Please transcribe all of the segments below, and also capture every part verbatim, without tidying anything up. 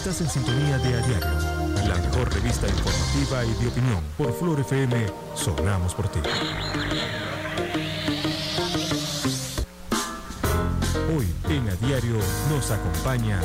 Estás en sintonía de A Diario, la mejor revista informativa y de opinión. Por Flor F M, sonamos por ti. Hoy en A Diario nos acompaña...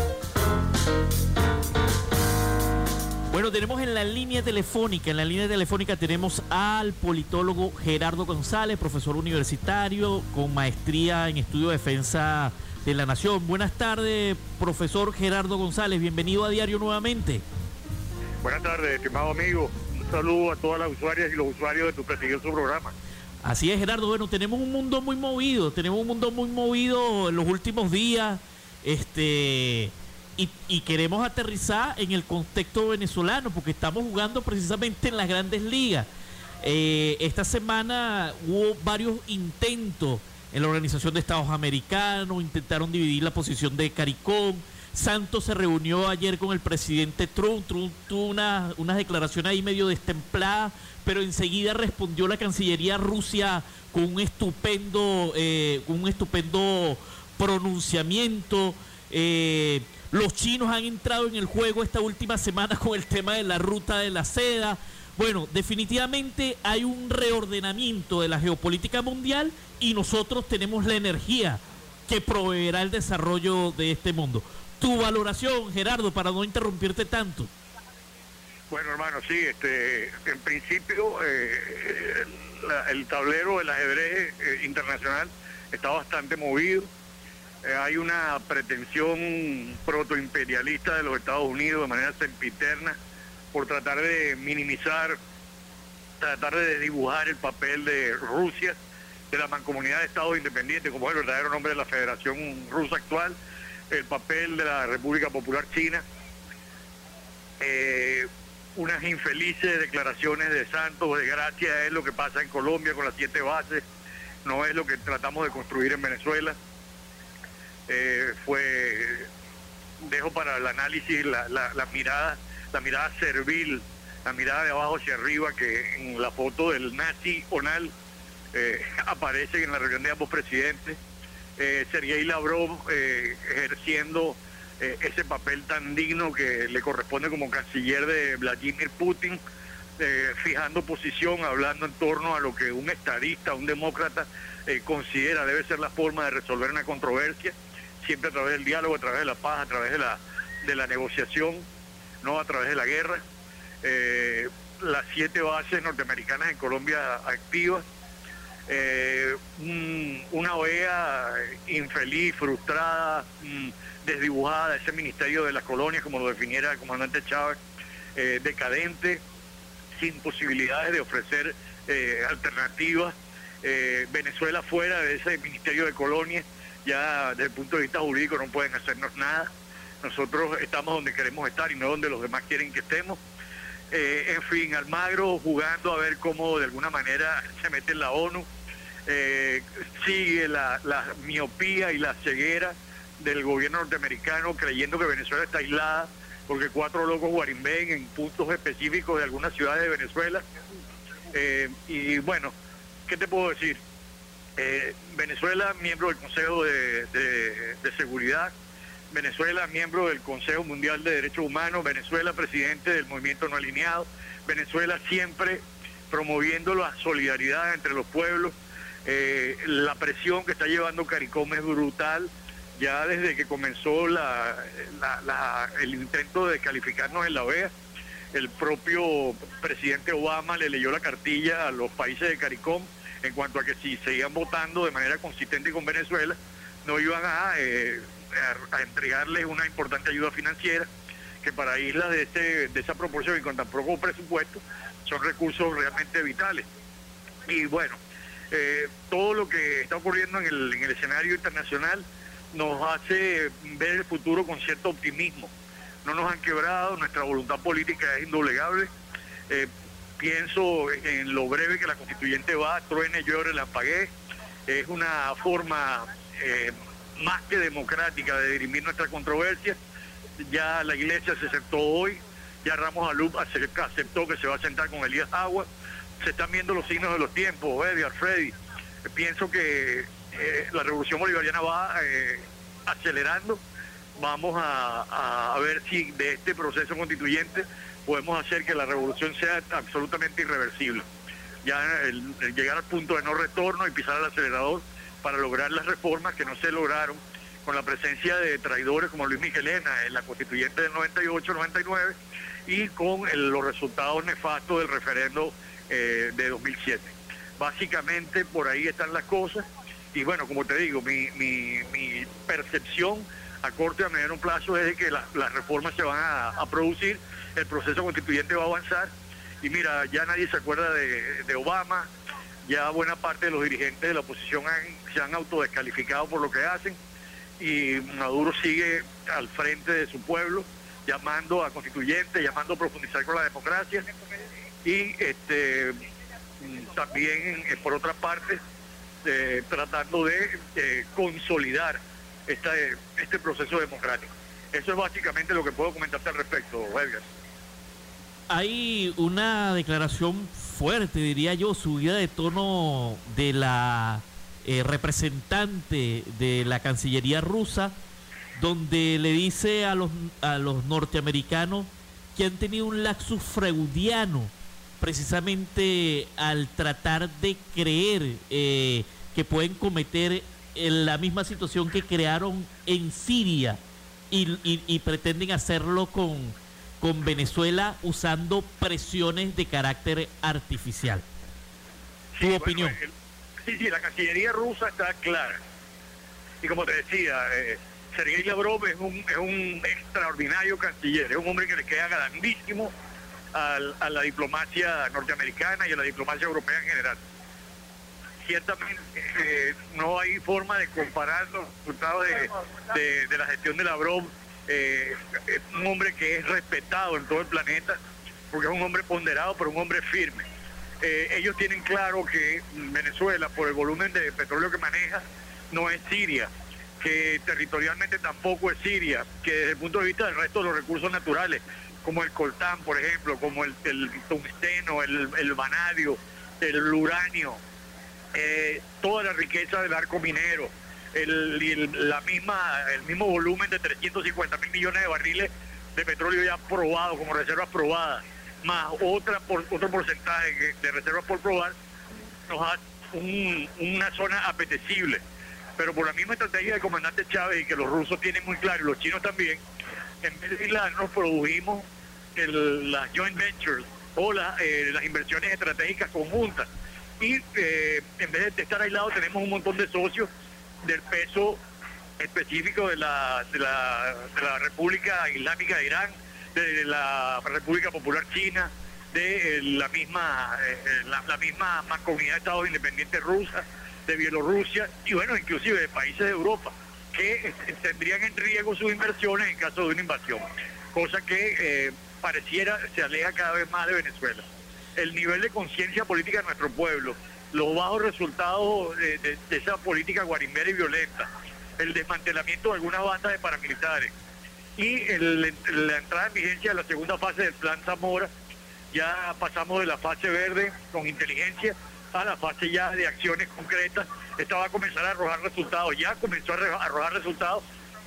Bueno, tenemos en la línea telefónica, en la línea telefónica tenemos al politólogo Gerardo González, profesor universitario con maestría en estudio de defensa de la nación. Buenas tardes, profesor Gerardo González, bienvenido a Diario nuevamente. Buenas tardes, estimado amigo. Un saludo a todas las usuarias y los usuarios de tu prestigioso programa. Así es, Gerardo. Bueno, tenemos un mundo muy movido, tenemos un mundo muy movido en los últimos días, este... Y, y queremos aterrizar en el contexto venezolano porque estamos jugando precisamente en las grandes ligas. Eh, esta semana hubo varios intentos en la Organización de Estados Americanos, intentaron dividir la posición de CARICOM. Santos se reunió ayer con el presidente Trump, Trump tuvo una, unas declaraciones ahí medio destempladas, pero enseguida respondió la Cancillería Rusia con un estupendo, eh, con un estupendo pronunciamiento. Eh, Los chinos han entrado en el juego esta última semana con el tema de la ruta de la seda. Bueno, definitivamente hay un reordenamiento de la geopolítica mundial y nosotros tenemos la energía que proveerá el desarrollo de este mundo. Tu valoración, Gerardo, para no interrumpirte tanto. Bueno, hermano, sí, este, en principio eh, la, el tablero del ajedrez eh, internacional está bastante movido. Eh, hay una pretensión protoimperialista de los Estados Unidos de manera sempiterna por tratar de minimizar, tratar de desdibujar el papel de Rusia, de la mancomunidad de Estados independientes, como es el verdadero nombre de la Federación Rusa actual, el papel de la República Popular China, eh, unas infelices declaraciones de Santos, de gracia es lo que pasa en Colombia con las siete bases, no es lo que tratamos de construir en Venezuela. Eh, fue, dejo para el análisis la, la, la mirada, la mirada servil, la mirada de abajo hacia arriba que en la foto del nazi Onal eh, aparece en la reunión de ambos presidentes. Eh, Sergei Lavrov eh, ejerciendo eh, ese papel tan digno que le corresponde como canciller de Vladimir Putin, eh, fijando posición, hablando en torno a lo que un estadista, un demócrata eh, considera debe ser la forma de resolver una controversia, siempre a través del diálogo, a través de la paz, a través de la, de la negociación, no a través de la guerra. Eh, las siete bases norteamericanas en Colombia activas, eh, un, una O E A infeliz, frustrada, mm, desdibujada, ese ministerio de las colonias, como lo definiera el comandante Chávez, eh, decadente, sin posibilidades de ofrecer eh, alternativas. Eh, Venezuela fuera de ese ministerio de colonias, ya desde el punto de vista jurídico no pueden hacernos nada. Nosotros estamos donde queremos estar y no donde los demás quieren que estemos. Eh, en fin, Almagro jugando a ver cómo de alguna manera se mete en la ONU. Eh, sigue la, la miopía y la ceguera del gobierno norteamericano creyendo que Venezuela está aislada porque cuatro locos guarimbén en puntos específicos de algunas ciudades de Venezuela. Eh, y bueno, ¿qué te puedo decir? Eh, Venezuela, miembro del Consejo de, de, de Seguridad, Venezuela, miembro del Consejo Mundial de Derechos Humanos, Venezuela, presidente del Movimiento No Alineado, Venezuela siempre promoviendo la solidaridad entre los pueblos. Eh, la presión que está llevando CARICOM es brutal, ya desde que comenzó la, la, la, el intento de descalificarnos en la O E A, el propio presidente Obama le leyó la cartilla a los países de CARICOM en cuanto a que si seguían votando de manera consistente con Venezuela, no iban a, eh, a, a entregarles una importante ayuda financiera, que para islas de, este, de esa proporción y con tan poco presupuesto, son recursos realmente vitales. Y bueno, eh, todo lo que está ocurriendo en el, en el escenario internacional nos hace ver el futuro con cierto optimismo. No nos han quebrado, nuestra voluntad política es indoblegable. Eh, Pienso en lo breve que la constituyente va, truene, llore, la apagué. Es una forma eh, más que democrática de dirimir nuestra controversia. Ya la iglesia se sentó hoy, ya Ramos Alub aceptó que se va a sentar con Elías Agua. Se están viendo los signos de los tiempos, Edgar, Freddy. Pienso que eh, la revolución bolivariana va eh, acelerando. vamos a, a ver si de este proceso constituyente podemos hacer que la revolución sea absolutamente irreversible. Ya el, el llegar al punto de no retorno y pisar el acelerador para lograr las reformas que no se lograron con la presencia de traidores como Luis Miguelena en la constituyente del noventa y ocho noventa y nueve y con el, los resultados nefastos del referendo eh, de dos mil siete. Básicamente por ahí están las cosas y bueno, como te digo, mi, mi, mi percepción a corto y a mediano plazo es de que la, las reformas se van a, a producir, el proceso constituyente va a avanzar y mira, ya nadie se acuerda de, de Obama, ya buena parte de los dirigentes de la oposición han, se han autodescalificado por lo que hacen y Maduro sigue al frente de su pueblo llamando a constituyentes, llamando a profundizar con la democracia y este también eh, por otra parte eh, tratando de eh, consolidar esta, este proceso democrático. Eso es básicamente lo que puedo comentarte al respecto, Edgar. Hay una declaración fuerte, diría yo, subida de tono de la eh, representante de la Cancillería rusa, donde le dice a los, a los norteamericanos que han tenido un lapsus freudiano precisamente al tratar de creer eh, que pueden cometer en la misma situación que crearon en Siria y, y, y pretenden hacerlo con, con Venezuela usando presiones de carácter artificial. ¿Tu Sí, opinión? Bueno, el, sí, sí, la Cancillería rusa está clara. Y como te decía, eh, Sergei Lavrov es un, es un extraordinario canciller, es un hombre que le queda grandísimo al, a la diplomacia norteamericana y a la diplomacia europea en general. Ciertamente eh, no hay forma de comparar los resultados de, de, de la gestión de Lavrov. Eh, es un hombre que es respetado en todo el planeta, porque es un hombre ponderado, pero un hombre firme. Eh, ellos tienen claro que Venezuela, por el volumen de petróleo que maneja, no es Siria, que territorialmente tampoco es Siria, que desde el punto de vista del resto de los recursos naturales, como el coltán, por ejemplo, como el, el tungsteno, el, el vanadio, el uranio, eh, toda la riqueza del arco minero, el, el, la misma, el mismo volumen de trescientos cincuenta mil millones de barriles de petróleo ya probados, como reservas probadas, más otra por, otro porcentaje de reservas por probar, nos da un, una zona apetecible. Pero por la misma estrategia del comandante Chávez y que los rusos tienen muy claro, y los chinos también, en vez de aislarnos produjimos el, las joint ventures o la, eh, las inversiones estratégicas conjuntas. Y eh, en vez de estar aislados tenemos un montón de socios del peso específico de la, de la, de la República Islámica de Irán, de la República Popular China, de eh, la misma eh, la, la misma Mancomunidad de Estados Independientes rusa, de Bielorrusia y bueno, inclusive de países de Europa que eh, tendrían en riesgo sus inversiones en caso de una invasión, cosa que eh, pareciera se aleja cada vez más de Venezuela. El nivel de conciencia política de nuestro pueblo, los bajos resultados de, de, de esa política guarimbera y violenta, el desmantelamiento de algunas bandas de paramilitares y el, la entrada en vigencia de la segunda fase del Plan Zamora, ya pasamos de la fase verde con inteligencia a la fase ya de acciones concretas. Esta va a comenzar a arrojar resultados, ya comenzó a arrojar resultados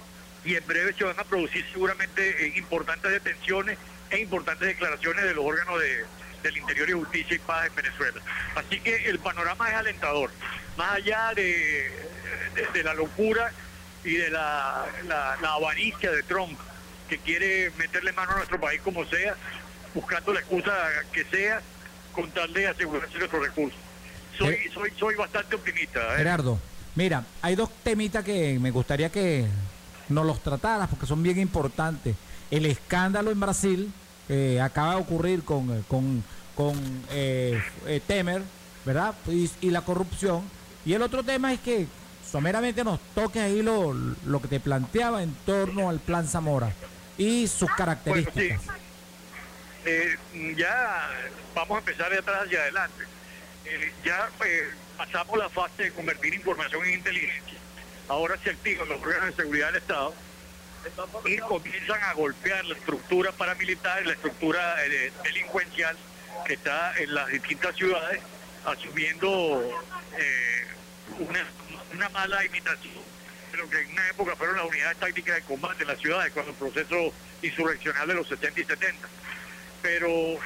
y en breve se van a producir seguramente eh, importantes detenciones e importantes declaraciones de los órganos de, del Interior y Justicia y Paz en Venezuela. Así que el panorama es alentador, más allá de, de, de la locura y de la, la, la avaricia de Trump, que quiere meterle mano a nuestro país como sea, buscando la excusa que sea, con tal de asegurarse nuestros recursos. Soy, eh, soy, soy bastante optimista. ¿eh? Gerardo, mira, hay dos temitas que me gustaría que nos los trataras, porque son bien importantes. El escándalo en Brasil, eh, acaba de ocurrir con, con, con eh, eh, Temer, ¿verdad? Y, y la corrupción. Y el otro tema es que someramente nos toque ahí lo, lo que te planteaba en torno al Plan Zamora y sus características. Bueno, sí. eh, ya vamos a empezar de atrás hacia adelante. Eh, ya eh, pasamos la fase de convertir información en inteligencia. Ahora se activan los órganos de seguridad del Estado y comienzan a golpear la estructura paramilitar, la estructura eh, delincuencial que está en las distintas ciudades, asumiendo eh, una, una mala imitación lo que en una época fueron las unidades tácticas de combate en las ciudades, cuando el proceso insurreccional de los sesenta y setenta. Pero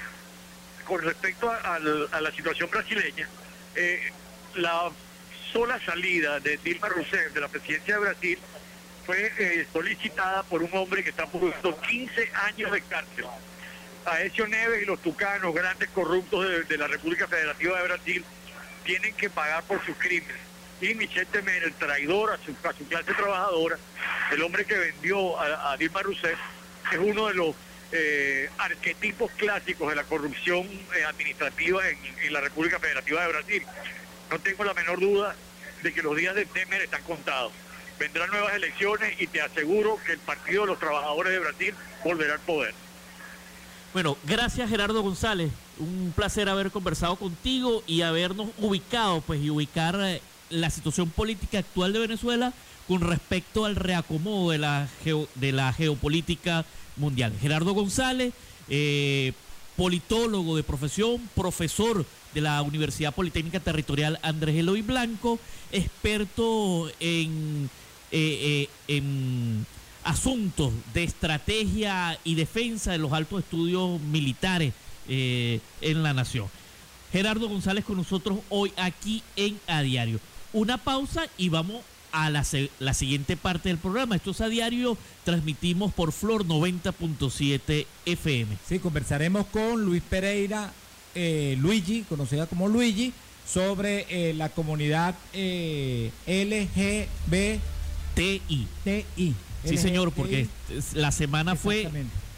con respecto a, a, a la situación brasileña, eh, la sola salida de Dilma Rousseff de la presidencia de Brasil fue eh, solicitada por un hombre que está purgando quince años de cárcel. Aécio Neves y los tucanos, grandes corruptos de, de la República Federativa de Brasil, tienen que pagar por sus crímenes. Y Michel Temer, el traidor a su, a su clase trabajadora, el hombre que vendió a, a Dilma Rousseff, es uno de los eh, arquetipos clásicos de la corrupción eh, administrativa en, en la República Federativa de Brasil. No tengo la menor duda de que los días de Temer están contados. Vendrán nuevas elecciones y te aseguro que el Partido de los Trabajadores de Brasil volverá al poder. Bueno, gracias Gerardo González. Un placer haber conversado contigo y habernos ubicado, pues, y ubicar eh, la situación política actual de Venezuela con respecto al reacomodo de la, geo, de la geopolítica mundial. Gerardo González, eh, politólogo de profesión, profesor de la Universidad Politécnica Territorial Andrés Eloy Blanco, experto en, eh, eh, en asuntos de estrategia y defensa de los altos estudios militares eh, en la nación. Gerardo González con nosotros hoy aquí en A Diario. Una pausa y vamos a la, la siguiente parte del programa. Esto es A Diario, transmitimos por Flor noventa punto siete F M. Sí, conversaremos con Luis Pereira, eh, Luigi, conocida como Luigi, sobre eh, la comunidad eh, L G B T I. T I. Sí, señor, porque la semana fue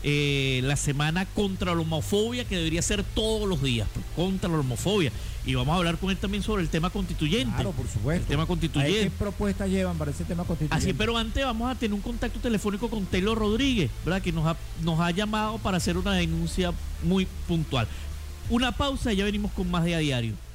eh, la semana contra la homofobia, que debería ser todos los días, pues, contra la homofobia. Y vamos a hablar con él también sobre el tema constituyente. Claro, por supuesto. El tema constituyente. ¿Qué propuestas llevan para ese tema constituyente? Así, pero antes vamos a tener un contacto telefónico con Taylor Rodríguez, ¿verdad? Que nos ha, nos ha llamado para hacer una denuncia muy puntual. Una pausa y ya venimos con más de A Diario.